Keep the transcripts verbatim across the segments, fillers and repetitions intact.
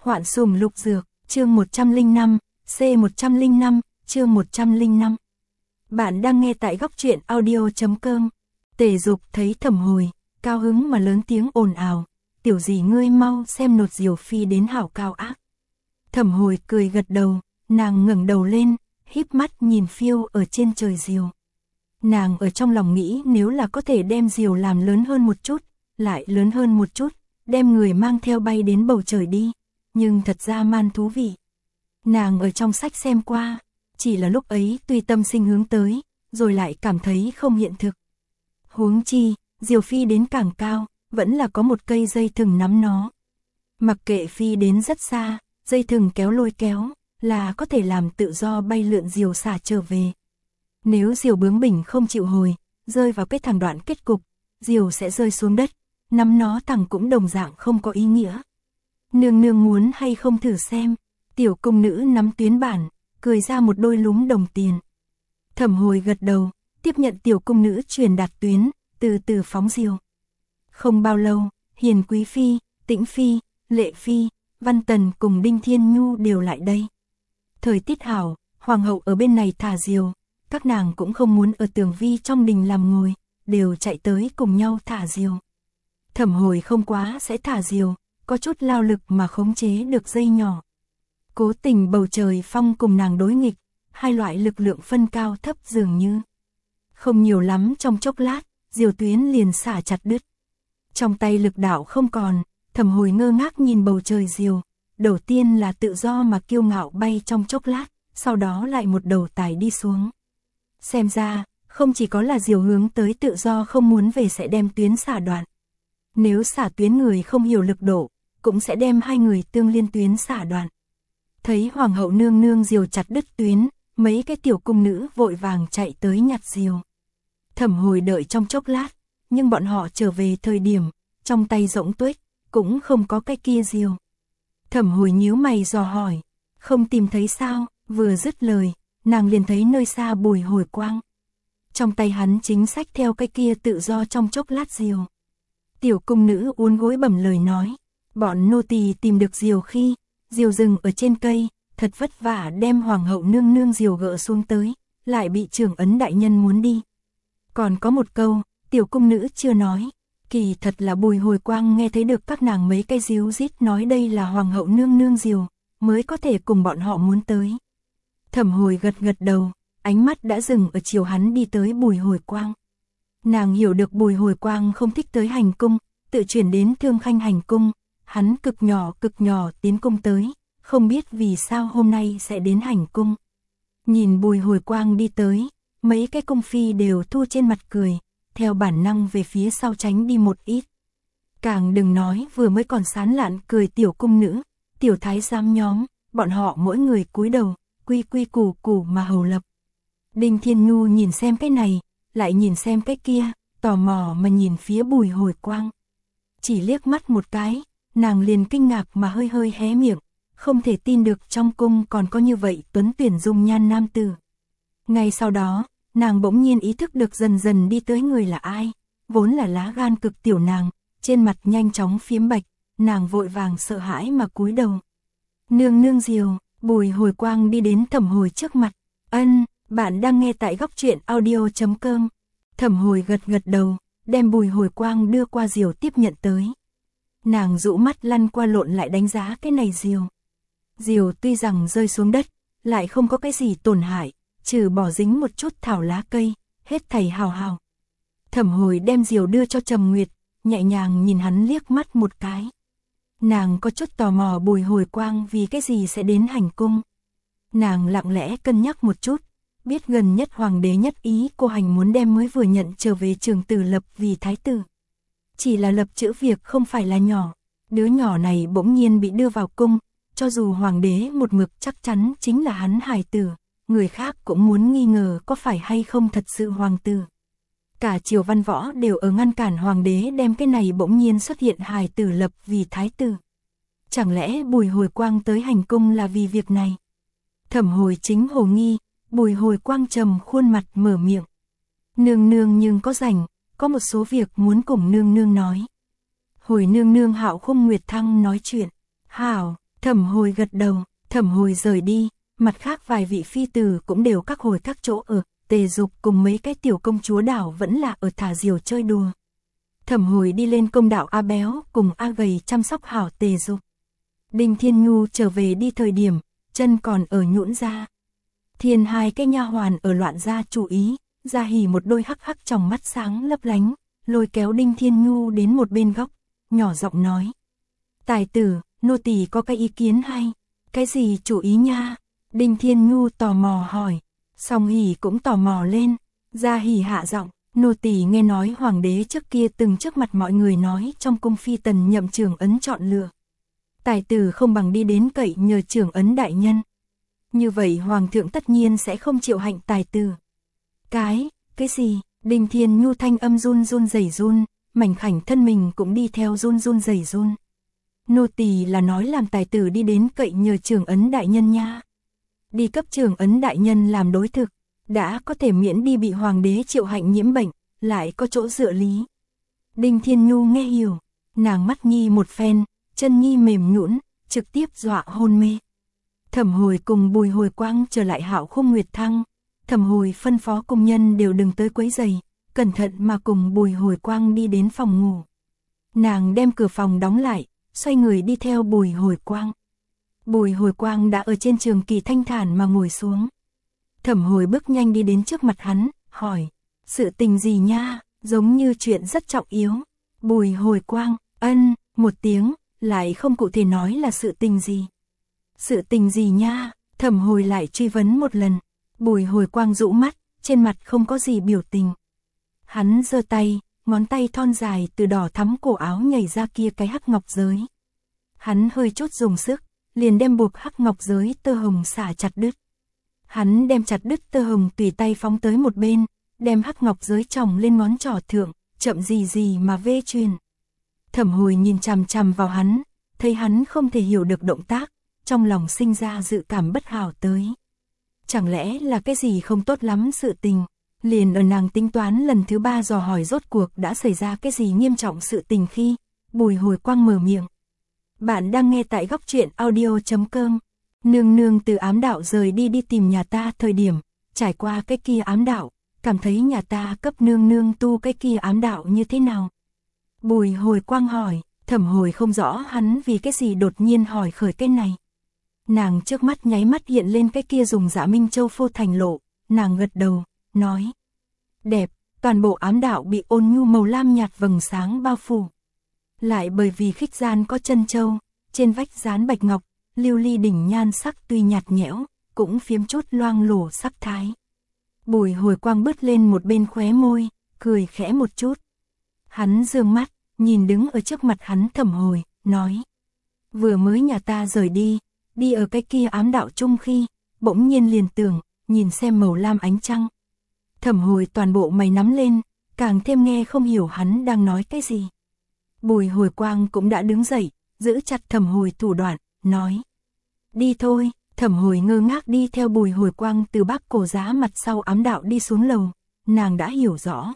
Hoạn sùng lục dược, chương một trăm lẻ năm, C một trăm lẻ năm, chương một trăm lẻ năm. Bạn đang nghe tại góc truyện audio chấm com. Tề Dục thấy Thẩm Hồi, cao hứng mà lớn tiếng ồn ào, tiểu gì ngươi mau xem nột diều phi đến hảo cao ác. Thẩm Hồi cười gật đầu, nàng ngẩng đầu lên, híp mắt nhìn phiêu ở trên trời diều. Nàng ở trong lòng nghĩ nếu là có thể đem diều làm lớn hơn một chút, lại lớn hơn một chút, đem người mang theo bay đến bầu trời đi, nhưng thật ra man thú vị. Nàng ở trong sách xem qua, chỉ là lúc ấy tuy tâm sinh hướng tới, rồi lại cảm thấy không hiện thực. Huống chi, diều phi đến càng cao, vẫn là có một cây dây thừng nắm nó. Mặc kệ phi đến rất xa, dây thừng kéo lôi kéo, là có thể làm tự do bay lượn diều xả trở về. Nếu diều bướng bỉnh không chịu hồi, rơi vào cái thẳng đoạn kết cục, diều sẽ rơi xuống đất, nắm nó thẳng cũng đồng dạng không có ý nghĩa. Nương nương muốn hay không thử xem, tiểu cung nữ nắm tuyến bản, cười ra một đôi lúm đồng tiền. Thẩm Hồi gật đầu, tiếp nhận tiểu cung nữ truyền đạt tuyến, từ từ phóng diều. Không bao lâu, Hiền Quý Phi, Tĩnh Phi, Lệ Phi, Văn Tần cùng Đinh Thiên Nhu đều lại đây. Thời tiết hảo, hoàng hậu ở bên này thả diều, các nàng cũng không muốn ở tường vi trong đình làm ngồi, đều chạy tới cùng nhau thả diều. Thẩm Hồi không quá sẽ thả diều, có chút lao lực mà khống chế được dây nhỏ. Cố tình bầu trời phong cùng nàng đối nghịch, hai loại lực lượng phân cao thấp dường như. Không nhiều lắm trong chốc lát, diều tuyến liền xả chặt đứt. Trong tay lực đạo không còn, Thẩm Hồi ngơ ngác nhìn bầu trời diều, đầu tiên là tự do mà kiêu ngạo bay trong chốc lát, sau đó lại một đầu tải đi xuống. Xem ra, không chỉ có là diều hướng tới tự do không muốn về sẽ đem tuyến xả đoạn. Nếu xả tuyến người không hiểu lực độ, cũng sẽ đem hai người tương liên tuyến xả đoạn. Thấy hoàng hậu nương nương diều chặt đứt tuyến, mấy cái tiểu cung nữ vội vàng chạy tới nhặt diều. Thẩm Hồi đợi trong chốc lát, nhưng bọn họ trở về thời điểm, trong tay rỗng tuếch, cũng không có cái kia diều. Thẩm Hồi nhíu mày dò hỏi, không tìm thấy sao? Vừa dứt lời, nàng liền thấy nơi xa Bùi Hồi Quang. Trong tay hắn chính xách theo cái kia tự do trong chốc lát diều. Tiểu cung nữ uốn gối bẩm lời nói, bọn nô tỳ tìm được diều khi, diều dừng ở trên cây, thật vất vả đem hoàng hậu nương nương diều gỡ xuống tới, lại bị trưởng ấn đại nhân muốn đi. Còn có một câu, tiểu cung nữ chưa nói, kỳ thật là Bùi Hồi Quang nghe thấy được các nàng mấy cái díu dít nói đây là hoàng hậu nương nương diều, mới có thể cùng bọn họ muốn tới. Thẩm Hồi gật gật đầu, ánh mắt đã dừng ở chiều hắn đi tới Bùi Hồi Quang. Nàng hiểu được Bùi Hồi Quang không thích tới hành cung, tự chuyển đến Thương Khanh hành cung, hắn cực nhỏ cực nhỏ tiến cung tới, không biết vì sao hôm nay sẽ đến hành cung. Nhìn Bùi Hồi Quang đi tới, mấy cái cung phi đều thu trên mặt cười, theo bản năng về phía sau tránh đi một ít. Càng đừng nói vừa mới còn sán lạn cười tiểu cung nữ, tiểu thái giám nhóm, bọn họ mỗi người cúi đầu, quy quy củ củ mà hầu lập. Đinh Thiên Nhu nhìn xem cái này, lại nhìn xem cái kia, tò mò mà nhìn phía Bùi Hồi Quang. Chỉ liếc mắt một cái, nàng liền kinh ngạc mà hơi hơi hé miệng, không thể tin được trong cung còn có như vậy tuấn tuyển dung nhan nam tử. Ngay sau đó, nàng bỗng nhiên ý thức được dần dần đi tới người là ai, vốn là lá gan cực tiểu nàng, trên mặt nhanh chóng phiếm bạch, nàng vội vàng sợ hãi mà cúi đầu. Nương nương diều, Bùi Hồi Quang đi đến Thẩm Hồi trước mặt, ân, bạn đang nghe tại góc truyện audio chấm com. Thẩm Hồi gật gật đầu, đem Bùi Hồi Quang đưa qua diều tiếp nhận tới. Nàng dụ mắt lăn qua lộn lại đánh giá cái này diều. Diều tuy rằng rơi xuống đất, lại không có cái gì tổn hại, trừ bỏ dính một chút thảo lá cây, hết thảy hào hào. Thẩm Hồi đem diều đưa cho Trầm Nguyệt, nhẹ nhàng nhìn hắn liếc mắt một cái. Nàng có chút tò mò Bùi Hồi Quang vì cái gì sẽ đến hành cung. Nàng lặng lẽ cân nhắc một chút, biết gần nhất hoàng đế nhất ý cô hành muốn đem mới vừa nhận trở về Trường Tử lập vì thái tử. Chỉ là lập chữ việc không phải là nhỏ, đứa nhỏ này bỗng nhiên bị đưa vào cung, cho dù hoàng đế một mực chắc chắn chính là hắn hài tử, người khác cũng muốn nghi ngờ có phải hay không thật sự hoàng tử. Cả triều văn võ đều ở ngăn cản hoàng đế đem cái này bỗng nhiên xuất hiện hài tử lập vì thái tử. Chẳng lẽ Bùi Hồi Quang tới hành cung là vì việc này? Thẩm Hồi chính hồ nghi, Bùi Hồi Quang trầm khuôn mặt mở miệng. Nương nương nhưng có rảnh, có một số việc muốn cùng nương nương nói. Hồi nương nương Hạo Khung Nguyệt Thăng nói chuyện. Hảo, Thẩm Hồi gật đầu, Thẩm Hồi rời đi, mặt khác vài vị phi tử cũng đều các hồi các chỗ ở, Tề Dục cùng mấy cái tiểu công chúa đảo vẫn là ở thả diều chơi đùa. Thẩm Hồi đi lên công đạo A Béo cùng A Gầy chăm sóc hảo Tề Dục. Đinh Thiên Nhu trở về đi thời điểm, chân còn ở nhũn ra. Thiên hai cái nha hoàn ở loạn ra chú ý, Gia Hỉ một đôi hắc hắc trong mắt sáng lấp lánh, lôi kéo Đinh Thiên Nhu đến một bên góc, nhỏ giọng nói. Tài tử, nô tỳ có cái ý kiến hay, cái gì chủ ý nha? Đinh Thiên Nhu tò mò hỏi, Song Hỉ cũng tò mò lên, Gia Hỉ hạ giọng, nô tỳ nghe nói hoàng đế trước kia từng trước mặt mọi người nói trong cung phi tần nhậm trưởng ấn chọn lựa. Tài tử không bằng đi đến cậy nhờ trưởng ấn đại nhân. Như vậy hoàng thượng tất nhiên sẽ không chịu hạnh tài tử. Cái, cái gì? Đinh Thiên Nhu thanh âm run run rẩy run, mảnh khảnh thân mình cũng đi theo run run rẩy run. Nô tỳ là nói làm tài tử đi đến cậy nhờ trưởng ấn đại nhân nha. Đi cấp trưởng ấn đại nhân làm đối thực, đã có thể miễn đi bị hoàng đế triệu hạnh nhiễm bệnh, lại có chỗ dựa lý. Đinh Thiên Nhu nghe hiểu, nàng mắt nhi một phen, chân nhi mềm nhũn, trực tiếp dọa hôn mê. Thẩm Hồi cùng Bùi Hồi Quang trở lại Hạo Khung Nguyệt Thăng, Thẩm Hồi phân phó công nhân đều đừng tới quấy rầy, cẩn thận mà cùng Bùi Hồi Quang đi đến phòng ngủ. Nàng đem cửa phòng đóng lại, xoay người đi theo Bùi Hồi Quang. Bùi Hồi Quang đã ở trên trường kỳ thanh thản mà ngồi xuống. Thẩm Hồi bước nhanh đi đến trước mặt hắn, hỏi, sự tình gì nha, giống như chuyện rất trọng yếu. Bùi Hồi Quang, ân, một tiếng, lại không cụ thể nói là sự tình gì. Sự tình gì nha, Thẩm Hồi lại truy vấn một lần. Bùi Hồi Quang rũ mắt, trên mặt không có gì biểu tình. Hắn giơ tay, ngón tay thon dài từ đỏ thắm cổ áo nhảy ra kia cái hắc ngọc giới. Hắn hơi chút dùng sức, liền đem buộc hắc ngọc giới tơ hồng xả chặt đứt. Hắn đem chặt đứt tơ hồng tùy tay phóng tới một bên, đem hắc ngọc giới chồng lên ngón trỏ thượng, chậm gì gì mà vê truyền. Thẩm Hồi nhìn chằm chằm vào hắn, thấy hắn không thể hiểu được động tác, trong lòng sinh ra dự cảm bất hảo tới. Chẳng lẽ là cái gì không tốt lắm sự tình, liền ở nàng tính toán lần thứ ba dò hỏi rốt cuộc đã xảy ra cái gì nghiêm trọng sự tình khi, Bùi Hồi Quang mở miệng. Bạn đang nghe tại góc truyện audio chấm com. Nương nương từ ám đạo rời đi đi tìm nhà ta thời điểm, trải qua cái kia ám đạo, cảm thấy nhà ta cấp nương nương tu cái kia ám đạo như thế nào? Bùi Hồi Quang hỏi, Thẩm Hồi không rõ hắn vì cái gì đột nhiên hỏi khởi cái này. Nàng trước mắt nháy mắt hiện lên cái kia dùng Dạ Minh Châu phô thành lộ, nàng gật đầu, nói. Đẹp, toàn bộ ám đạo bị ôn nhu màu lam nhạt vầng sáng bao phủ. Lại bởi vì khích gian có chân châu, trên vách dán bạch ngọc, lưu ly đỉnh nhan sắc tuy nhạt nhẽo, cũng phiếm chút loang lổ sắc thái. Bùi Hồi Quang bứt lên một bên khóe môi, cười khẽ một chút. Hắn dương mắt, nhìn đứng ở trước mặt hắn Thẩm Hồi, nói. Vừa mới nhà ta rời đi, đi ở cái kia ám đạo chung khi, bỗng nhiên liền tưởng, nhìn xem màu lam ánh trăng. Thẩm Hồi toàn bộ mày nắm lên, càng thêm nghe không hiểu hắn đang nói cái gì. Bùi Hồi Quang cũng đã đứng dậy, giữ chặt Thẩm Hồi thủ đoạn, nói. Đi thôi, Thẩm Hồi ngơ ngác đi theo Bùi Hồi Quang từ Bắc Cổ Giá mặt sau ám đạo đi xuống lầu, nàng đã hiểu rõ.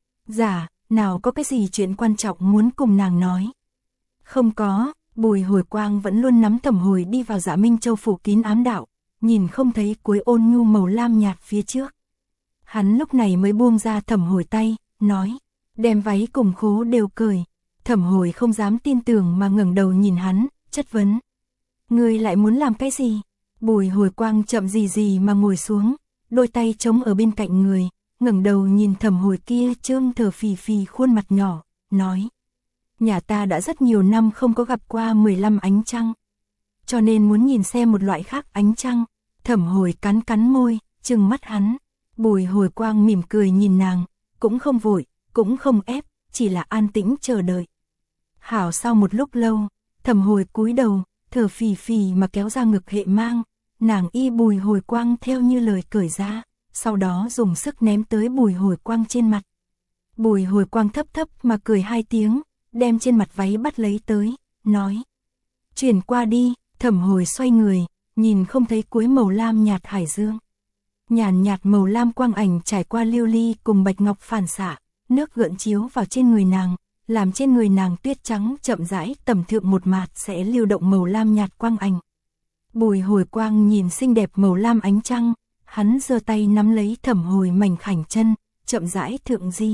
Dạ, nào có cái gì chuyện quan trọng muốn cùng nàng nói. Không có, Bùi Hồi Quang vẫn luôn nắm Thẩm Hồi đi vào Dạ Minh Châu phủ kín ám đạo, nhìn không thấy cuối ôn nhu màu lam nhạt phía trước. Hắn lúc này mới buông ra Thẩm Hồi tay, nói, đem váy cùng khố đều cởi. Thẩm Hồi không dám tin tưởng mà ngẩng đầu nhìn hắn, chất vấn. Ngươi lại muốn làm cái gì? Bùi Hồi Quang chậm gì gì mà ngồi xuống, đôi tay chống ở bên cạnh người, ngẩng đầu nhìn Thẩm Hồi kia trương thở phì phì khuôn mặt nhỏ, nói. Nhà ta đã rất nhiều năm không có gặp qua mười lăm ánh trăng, cho nên muốn nhìn xem một loại khác ánh trăng. Thẩm Hồi cắn cắn môi, trừng mắt hắn. Bùi Hồi Quang mỉm cười nhìn nàng, cũng không vội, cũng không ép, chỉ là an tĩnh chờ đợi. Hảo sau một lúc lâu, Thẩm Hồi cúi đầu, thở phì phì mà kéo ra ngực hệ mang, nàng y Bùi Hồi Quang theo như lời cởi ra, sau đó dùng sức ném tới Bùi Hồi Quang trên mặt. Bùi Hồi Quang thấp thấp mà cười hai tiếng, đem trên mặt váy bắt lấy tới, nói. Chuyển qua đi. Thẩm Hồi xoay người, nhìn không thấy cuối màu lam nhạt hải dương. Nhàn nhạt màu lam quang ảnh trải qua lưu ly cùng bạch ngọc phản xạ, nước gợn chiếu vào trên người nàng, làm trên người nàng tuyết trắng chậm rãi tầm thượng một mạt sẽ lưu động màu lam nhạt quang ảnh. Bùi Hồi Quang nhìn xinh đẹp màu lam ánh trăng, hắn giơ tay nắm lấy Thẩm Hồi mảnh khảnh chân, chậm rãi thượng di.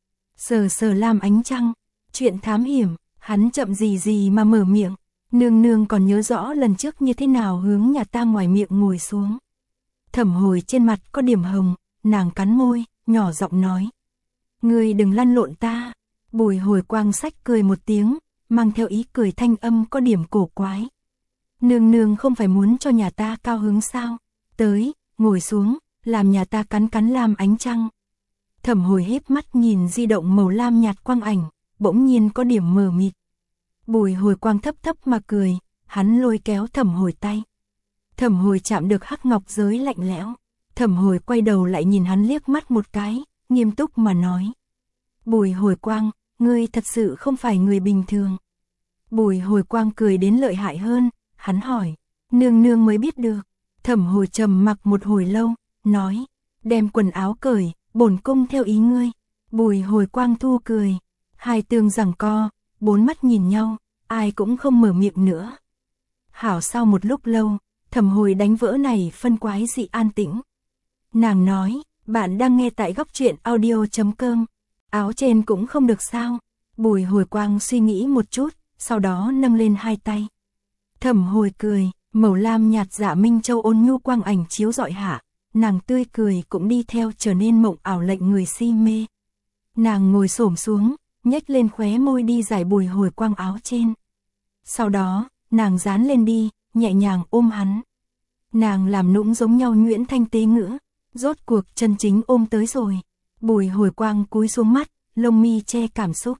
Sờ sờ lam ánh trăng, chuyện thám hiểm, hắn chậm gì gì mà mở miệng, nương nương còn nhớ rõ lần trước như thế nào hướng nhà ta ngoài miệng ngồi xuống. Thẩm Hồi trên mặt có điểm hồng, nàng cắn môi, nhỏ giọng nói. Ngươi đừng lăn lộn ta. Bùi Hồi Quang xách cười một tiếng, mang theo ý cười thanh âm có điểm cổ quái. Nương nương không phải muốn cho nhà ta cao hứng sao? Tới, ngồi xuống, làm nhà ta cắn cắn lam ánh trăng. Thẩm Hồi híp mắt nhìn di động màu lam nhạt quang ảnh, bỗng nhiên có điểm mờ mịt. Bùi Hồi Quang thấp thấp mà cười, hắn lôi kéo Thẩm Hồi tay. Thẩm Hồi chạm được hắc ngọc giới lạnh lẽo. Thẩm Hồi quay đầu lại nhìn hắn liếc mắt một cái, nghiêm túc mà nói. Bùi Hồi Quang, ngươi thật sự không phải người bình thường. Bùi Hồi Quang cười đến lợi hại hơn, hắn hỏi, nương nương mới biết được. Thẩm Hồi trầm mặc một hồi lâu, nói, đem quần áo cởi, bổn cung theo ý ngươi. Bùi Hồi Quang thu cười, hai tương giằng co, bốn mắt nhìn nhau, ai cũng không mở miệng nữa. Hảo sau một lúc lâu, Thẩm Hồi đánh vỡ này phân quái dị an tĩnh. Nàng nói, bạn đang nghe tại góc truyện audio chấm com. Áo trên cũng không được sao? Bùi Hồi Quang suy nghĩ một chút, sau đó nâng lên hai tay. Thẩm Hồi cười, màu lam nhạt Dạ Minh Châu ôn nhu quang ảnh chiếu rọi hạ, nàng tươi cười cũng đi theo trở nên mộng ảo lệnh người si mê. Nàng ngồi xổm xuống, nhếch lên khóe môi đi giải Bùi Hồi Quang áo trên. Sau đó, nàng dán lên đi, nhẹ nhàng ôm hắn. Nàng làm nũng giống nhau nhuyễn thanh tế ngữ, rốt cuộc chân chính ôm tới rồi. Bùi Hồi Quang cúi xuống mắt, lông mi che cảm xúc.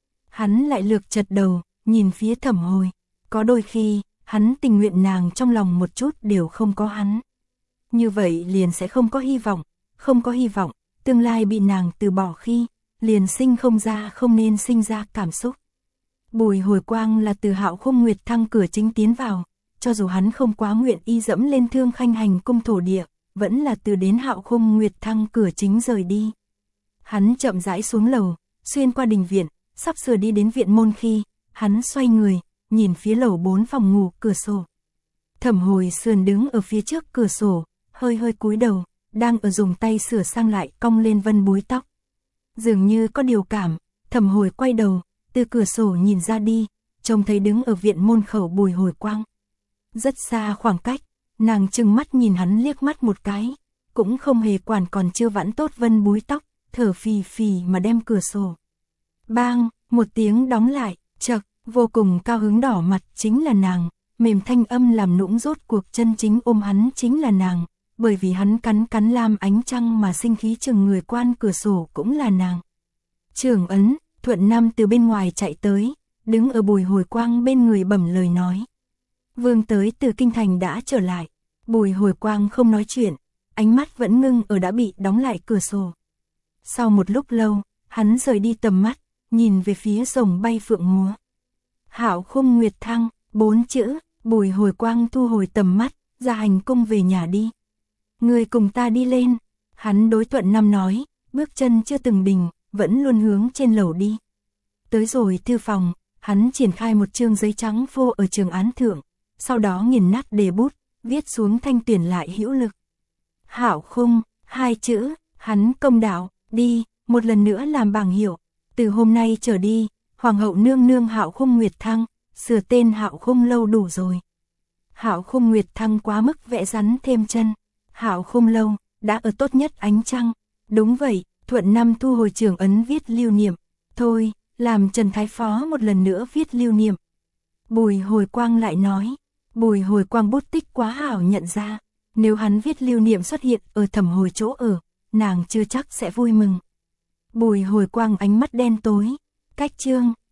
Hắn lại lược chật đầu, nhìn phía Thẩm Hồi. Có đôi khi, hắn tình nguyện nàng trong lòng một chút đều không có hắn. Như vậy liền sẽ không có hy vọng, không có hy vọng, tương lai bị nàng từ bỏ khi, liền sinh không ra không nên sinh ra cảm xúc. Bùi Hồi Quang là từ Hạo Khung Nguyệt Thăng cửa chính tiến vào, cho dù hắn không quá nguyện y dẫm lên Thương Khanh Hành cung thổ địa, vẫn là từ đến Hạo Khung Nguyệt Thăng cửa chính rời đi. Hắn chậm rãi xuống lầu, xuyên qua đình viện, sắp sửa đi đến viện môn khi, hắn xoay người, nhìn phía lầu bốn phòng ngủ cửa sổ. Thẩm Hồi sườn đứng ở phía trước cửa sổ, hơi hơi cúi đầu, đang ở dùng tay sửa sang lại cong lên vân búi tóc. Dường như có điều cảm, Thẩm Hồi quay đầu, từ cửa sổ nhìn ra đi, trông thấy đứng ở viện môn khẩu Bùi Hồi Quang. Rất xa khoảng cách, nàng trừng mắt nhìn hắn liếc mắt một cái, cũng không hề quản còn chưa vãn tốt vân búi tóc, thở phì phì mà đem cửa sổ. Bang, một tiếng đóng lại, chậc, vô cùng cao hứng đỏ mặt chính là nàng, mềm thanh âm làm nũng rốt cuộc chân chính ôm hắn chính là nàng, bởi vì hắn cắn cắn lam ánh trăng mà sinh khí chừng người quan cửa sổ cũng là nàng. Trưởng ấn, Thuận Nam từ bên ngoài chạy tới, đứng ở Bùi Hồi Quang bên người bẩm lời nói. Vương tới từ kinh thành đã trở lại, Bùi Hồi Quang không nói chuyện, ánh mắt vẫn ngưng ở đã bị đóng lại cửa sổ. Sau một lúc lâu, hắn rời đi tầm mắt, nhìn về phía rồng bay phượng múa. Hạo Khung Nguyệt Thăng, bốn chữ, Bùi Hồi Quang thu hồi tầm mắt, ra hành cung về nhà đi. Người cùng ta đi lên, hắn đối Thuận Nam nói, bước chân chưa từng đình, vẫn luôn hướng trên lầu đi. Tới rồi thư phòng, hắn triển khai một chương giấy trắng phô ở trường án thượng, sau đó nghiền nát đề bút, viết xuống thanh tuyển lại hữu lực. Hạo Khung, hai chữ, hắn công đạo, đi, một lần nữa làm bảng hiệu, từ hôm nay trở đi, Hoàng hậu nương nương Hạo Khung Nguyệt Thăng, sửa tên Hạo Khung lâu đủ rồi. Hạo Khung Nguyệt Thăng quá mức vẽ rắn thêm chân, Hạo Khung lâu, đã ở tốt nhất ánh trăng. Đúng vậy, Thuận Nam thu hồi trưởng ấn viết lưu niệm, thôi, làm Trần Thái Phó một lần nữa viết lưu niệm. Bùi Hồi Quang lại nói, Bùi Hồi Quang bút tích quá hảo nhận ra, nếu hắn viết lưu niệm xuất hiện ở Thẩm Hồi chỗ ở, nàng chưa chắc sẽ vui mừng. Bùi Hồi Quang ánh mắt đen tối, cách chương.